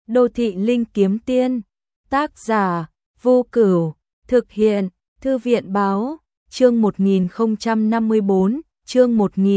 Đô thị linh kiếm tiên, tác giả, Vô Cửu, thực hiện, Thư viện báo, chương 1054, chương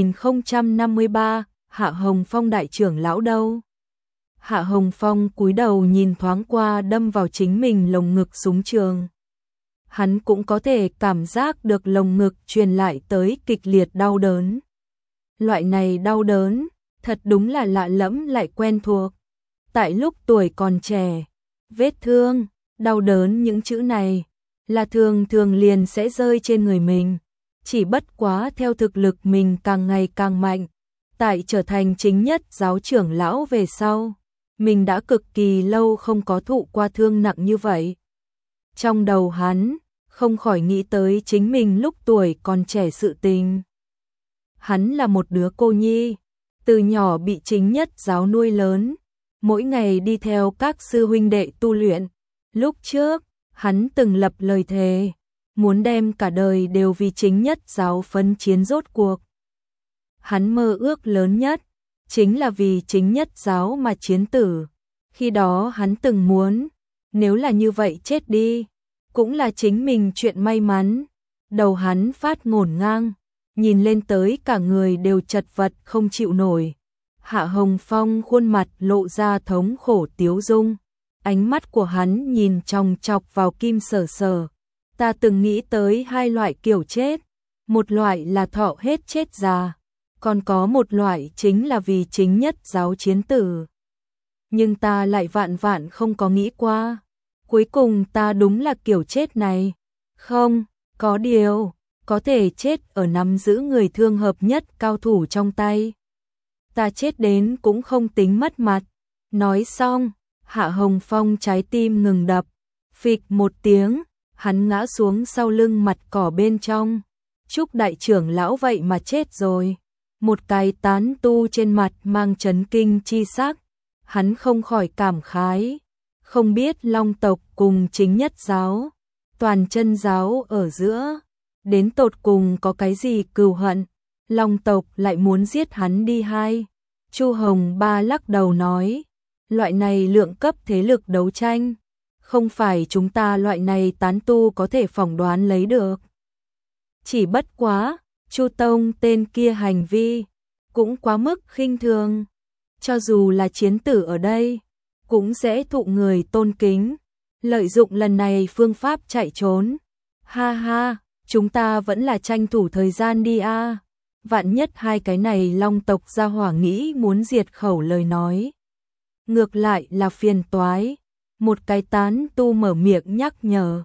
1053, Hạ Hồng Phong đại trưởng lão đâu? Hạ Hồng Phong cúi đầu nhìn thoáng qua đâm vào chính mình lồng ngực súng trường. Hắn cũng có thể cảm giác được lồng ngực truyền lại tới kịch liệt đau đớn. Loại này đau đớn, thật đúng là lạ lẫm lại quen thuộc. Tại lúc tuổi còn trẻ, vết thương, đau đớn những chữ này là thường thường liền sẽ rơi trên người mình. Chỉ bất quá theo thực lực mình càng ngày càng mạnh, tại trở thành chính nhất giáo trưởng lão về sau, mình đã cực kỳ lâu không có thụ qua thương nặng như vậy. Trong đầu hắn, không khỏi nghĩ tới chính mình lúc tuổi còn trẻ sự tình. Hắn là một đứa cô nhi, từ nhỏ bị chính nhất giáo nuôi lớn, mỗi ngày đi theo các sư huynh đệ tu luyện. Lúc trước, hắn từng lập lời thề, muốn đem cả đời đều vì chính nhất giáo phấn chiến rốt cuộc. Hắn mơ ước lớn nhất, chính là vì chính nhất giáo mà chiến tử. Khi đó hắn từng muốn, nếu là như vậy chết đi, cũng là chính mình chuyện may mắn. Đầu hắn phát ngổn ngang, nhìn lên tới cả người đều chật vật không chịu nổi. Hạ Hồng Phong khuôn mặt lộ ra thống khổ tiếu dung, ánh mắt của hắn nhìn chòng chọc vào Kim Sở Sở. Ta từng nghĩ tới hai loại kiểu chết, một loại là thọ hết chết già, còn có một loại chính là vì chính nhất giáo chiến tử. Nhưng ta lại vạn vạn không có nghĩ qua, cuối cùng ta đúng là kiểu chết này. Không, có điều, có thể chết ở nắm giữ người thương hợp nhất cao thủ trong tay. Ta chết đến cũng không tính mất mặt. Nói xong, Hạ Hồng Phong trái tim ngừng đập, phịch một tiếng, hắn ngã xuống sau lưng mặt cỏ bên trong. Chúc đại trưởng lão vậy mà chết rồi. Một cái tán tu trên mặt mang chấn kinh chi sắc, hắn không khỏi cảm khái, không biết Long tộc cùng chính nhất giáo, toàn chân giáo ở giữa, đến tột cùng có cái gì cừu hận, Long tộc lại muốn giết hắn đi hay? Chu Hồng Ba lắc đầu nói, loại này lượng cấp thế lực đấu tranh, không phải chúng ta loại này tán tu có thể phỏng đoán lấy được. Chỉ bất quá, Chu Tông tên kia hành vi, cũng quá mức khinh thường. Cho dù là chiến tử ở đây, cũng sẽ thụ người tôn kính. Lợi dụng lần này phương pháp chạy trốn. Ha ha, chúng ta vẫn là tranh thủ thời gian đi a. Vạn nhất hai cái này Long tộc gia hỏa nghĩ muốn diệt khẩu lời nói. Ngược lại là phiền toái. Một cái tán tu mở miệng nhắc nhở.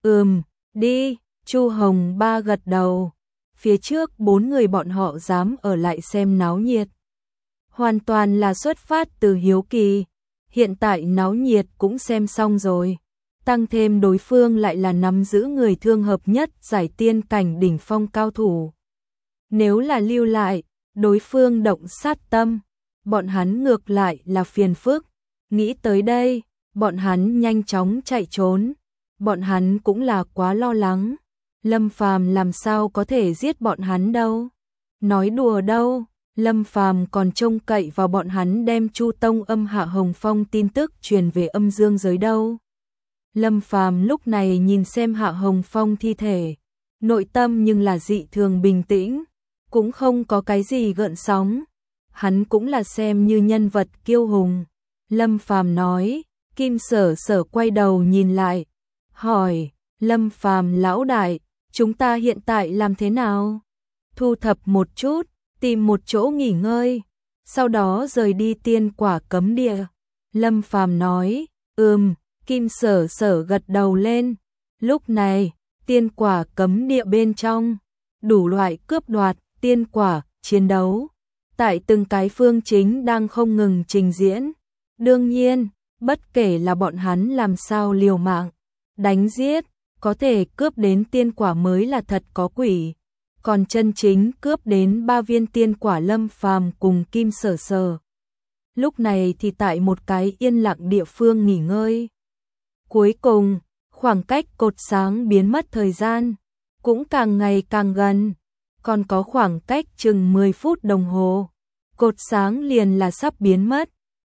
Đi, Chu Hồng Ba gật đầu. Phía trước 4 người bọn họ dám ở lại xem náo nhiệt. Hoàn toàn là xuất phát từ hiếu kỳ. Hiện tại náo nhiệt cũng xem xong rồi. Tăng thêm đối phương lại là nắm giữ người thương hợp nhất giải tiên cảnh đỉnh phong cao thủ. Nếu là lưu lại, đối phương động sát tâm, bọn hắn ngược lại là phiền phức. Nghĩ tới đây, bọn hắn nhanh chóng chạy trốn. Bọn hắn cũng là quá lo lắng. Lâm Phàm làm sao có thể giết bọn hắn đâu. Nói đùa đâu, Lâm Phàm còn trông cậy vào bọn hắn đem Chu Tông âm Hạ Hồng Phong tin tức truyền về âm dương giới đâu. Lâm Phàm lúc này nhìn xem Hạ Hồng Phong thi thể, nội tâm nhưng là dị thường bình tĩnh, cũng không có cái gì gợn sóng. Hắn cũng là xem như nhân vật kiêu hùng. Lâm Phàm nói, Kim Sở Sở quay đầu nhìn lại, hỏi, Lâm Phàm lão đại, chúng ta hiện tại làm thế nào? Thu thập một chút, tìm một chỗ nghỉ ngơi, sau đó rời đi tiên quả cấm địa. Lâm Phàm nói, Kim Sở Sở gật đầu lên. Lúc này, tiên quả cấm địa bên trong, đủ loại cướp đoạt, tiên quả, chiến đấu, tại từng cái phương chính đang không ngừng trình diễn. Đương nhiên, bất kể là bọn hắn làm sao liều mạng, đánh giết, có thể cướp đến tiên quả mới là thật có quỷ. Còn chân chính cướp đến 3 viên tiên quả Lâm Phàm cùng Kim Sở Sở. Lúc này thì tại một cái yên lặng địa phương nghỉ ngơi. Cuối cùng, khoảng cách cột sáng biến mất thời gian, cũng càng ngày càng gần. Còn có khoảng cách chừng 10 phút đồng hồ, cột sáng liền là sắp biến mất.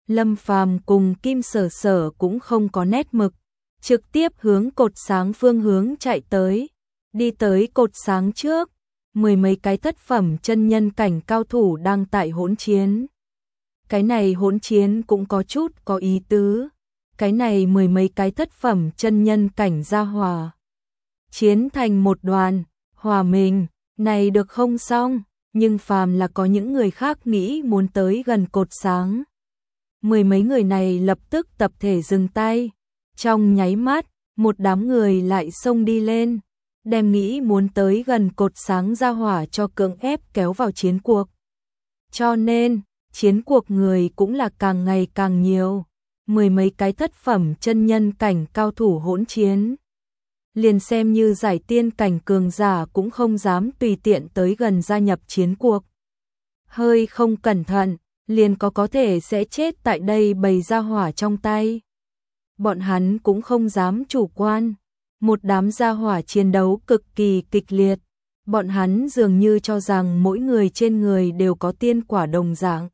Lâm Phàm cùng Kim Sở Sở cũng không có nét mực, trực tiếp hướng cột sáng phương hướng chạy tới, đi tới cột sáng trước, mười mấy cái thất phẩm chân nhân cảnh cao thủ đang tại hỗn chiến. Cái này hỗn chiến cũng có chút có ý tứ, cái này mười mấy cái thất phẩm chân nhân cảnh gia hòa chiến thành một đoàn, hòa mình, này được không xong, nhưng phàm là có những người khác nghĩ muốn tới gần cột sáng. Mười mấy người này lập tức tập thể dừng tay, trong nháy mắt, một đám người lại xông đi lên, đem nghĩ muốn tới gần cột sáng gia hỏa cho cưỡng ép kéo vào chiến cuộc. Cho nên, chiến cuộc người cũng là càng ngày càng nhiều, mười mấy cái thất phẩm chân nhân cảnh cao thủ hỗn chiến. Liền xem như giải tiên cảnh cường giả cũng không dám tùy tiện tới gần gia nhập chiến cuộc. Hơi không cẩn thận, liền có thể sẽ chết tại đây bầy gia hỏa trong tay. Bọn hắn cũng không dám chủ quan, một đám gia hỏa chiến đấu cực kỳ kịch liệt. Bọn hắn dường như cho rằng mỗi người trên người đều có tiên quả đồng dạng.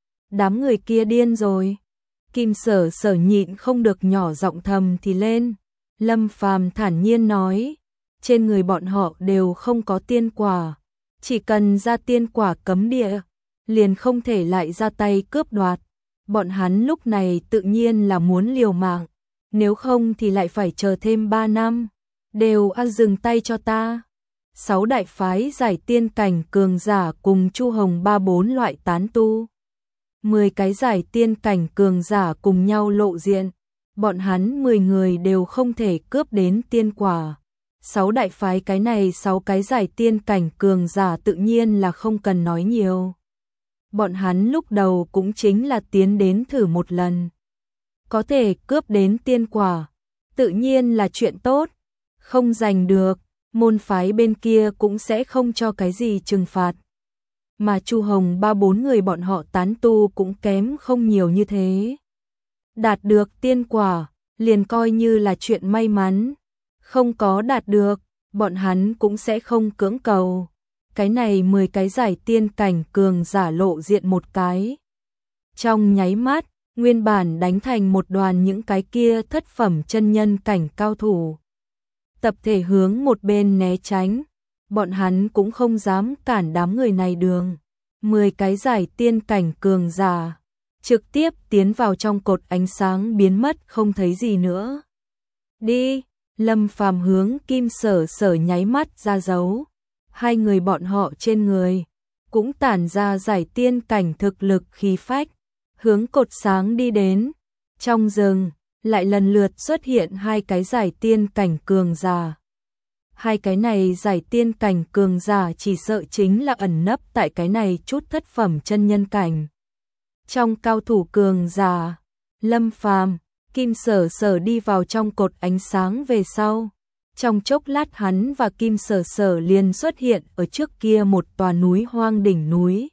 Đám người kia điên rồi. Kim Sở Sở nhịn không được nhỏ giọng thầm thì lên. Lâm Phàm thản nhiên nói, trên người bọn họ đều không có tiên quả, chỉ cần ra tiên quả cấm địa, liền không thể lại ra tay cướp đoạt. Bọn hắn lúc này tự nhiên là muốn liều mạng, nếu không thì lại phải chờ thêm 3 năm, đều dừng tay cho ta. 6 đại phái giải tiên cảnh cường giả cùng Chu Hồng 3-4 loại tán tu. 10 cái giải tiên cảnh cường giả cùng nhau lộ diện. Bọn hắn 10 người đều không thể cướp đến tiên quả. 6 đại phái cái này 6 cái giải tiên cảnh cường giả tự nhiên là không cần nói nhiều. Bọn hắn lúc đầu cũng chính là tiến đến thử một lần. Có thể cướp đến tiên quả, tự nhiên là chuyện tốt. Không giành được, môn phái bên kia cũng sẽ không cho cái gì trừng phạt. Mà Chu Hồng 3-4 người bọn họ tán tu cũng kém không nhiều như thế. Đạt được tiên quả, liền coi như là chuyện may mắn. Không có đạt được, bọn hắn cũng sẽ không cưỡng cầu. Cái này 10 cái giải tiên cảnh cường giả lộ diện một cái. Trong nháy mắt, nguyên bản đánh thành một đoàn những cái kia thất phẩm chân nhân cảnh cao thủ. Tập thể hướng một bên né tránh, bọn hắn cũng không dám cản đám người này đường. 10 cái giải tiên cảnh cường giả trực tiếp tiến vào trong cột ánh sáng biến mất không thấy gì nữa. Đi, Lâm Phàm hướng Kim Sở Sở nháy mắt ra dấu. Hai người bọn họ trên người cũng tản ra giải tiên cảnh thực lực khí phách, hướng cột sáng đi đến. Trong rừng lại lần lượt xuất hiện hai cái giải tiên cảnh cường giả. Hai cái này giải tiên cảnh cường giả chỉ sợ chính là ẩn nấp tại cái này chút thất phẩm chân nhân cảnh. Trong cao thủ cường giả, Lâm Phàm, Kim Sở Sở đi vào trong cột ánh sáng về sau. Trong chốc lát hắn và Kim Sở Sở liền xuất hiện ở trước kia một tòa núi hoang đỉnh núi.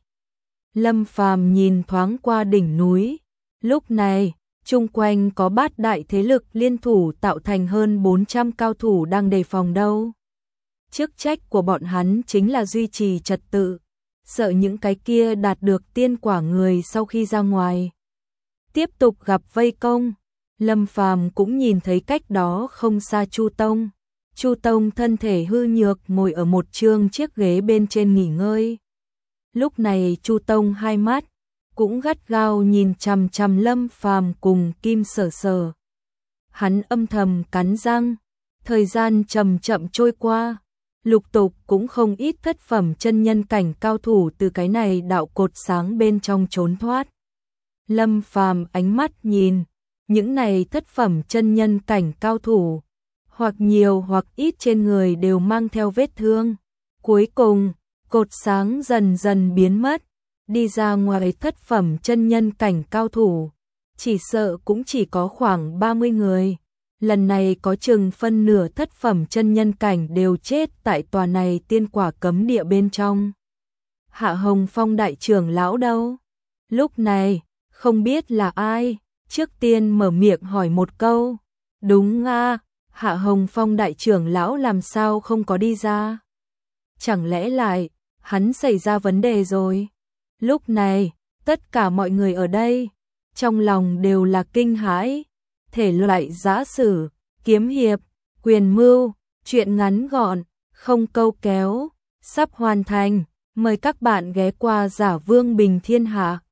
Lâm Phàm nhìn thoáng qua đỉnh núi. Lúc này, chung quanh có bát đại thế lực liên thủ tạo thành hơn 400 cao thủ đang đề phòng đâu. Chức trách của bọn hắn chính là duy trì trật tự, sợ những cái kia đạt được tiên quả người sau khi ra ngoài tiếp tục gặp vây công. Lâm Phàm cũng nhìn thấy cách đó không xa Chu Tông. Chu Tông thân thể hư nhược ngồi ở một chiếc ghế bên trên nghỉ ngơi. Lúc này Chu Tông hai mắt cũng gắt gao nhìn chằm chằm Lâm Phàm cùng Kim Sở Sở. Hắn âm thầm cắn răng, thời gian chậm chậm trôi qua, lục tục cũng không ít thất phẩm chân nhân cảnh cao thủ từ cái này đạo cột sáng bên trong trốn thoát. Lâm Phàm ánh mắt nhìn, những này thất phẩm chân nhân cảnh cao thủ, hoặc nhiều hoặc ít trên người đều mang theo vết thương. Cuối cùng, cột sáng dần dần biến mất, đi ra ngoài thất phẩm chân nhân cảnh cao thủ, chỉ sợ cũng chỉ có khoảng 30 người. Lần này có chừng phân nửa thất phẩm chân nhân cảnh đều chết tại tòa này tiên quả cấm địa bên trong. Hạ Hồng Phong đại trưởng lão đâu? Lúc này, không biết là ai, trước tiên mở miệng hỏi một câu. Đúng a, Hạ Hồng Phong đại trưởng lão làm sao không có đi ra? Chẳng lẽ lại, hắn xảy ra vấn đề rồi? Lúc này, tất cả mọi người ở đây, trong lòng đều là kinh hãi. Thể loại giã sử, kiếm hiệp, quyền mưu, truyện ngắn gọn, không câu kéo, sắp hoàn thành. Mời các bạn ghé qua Giả Vương Bình Thiên Hạ.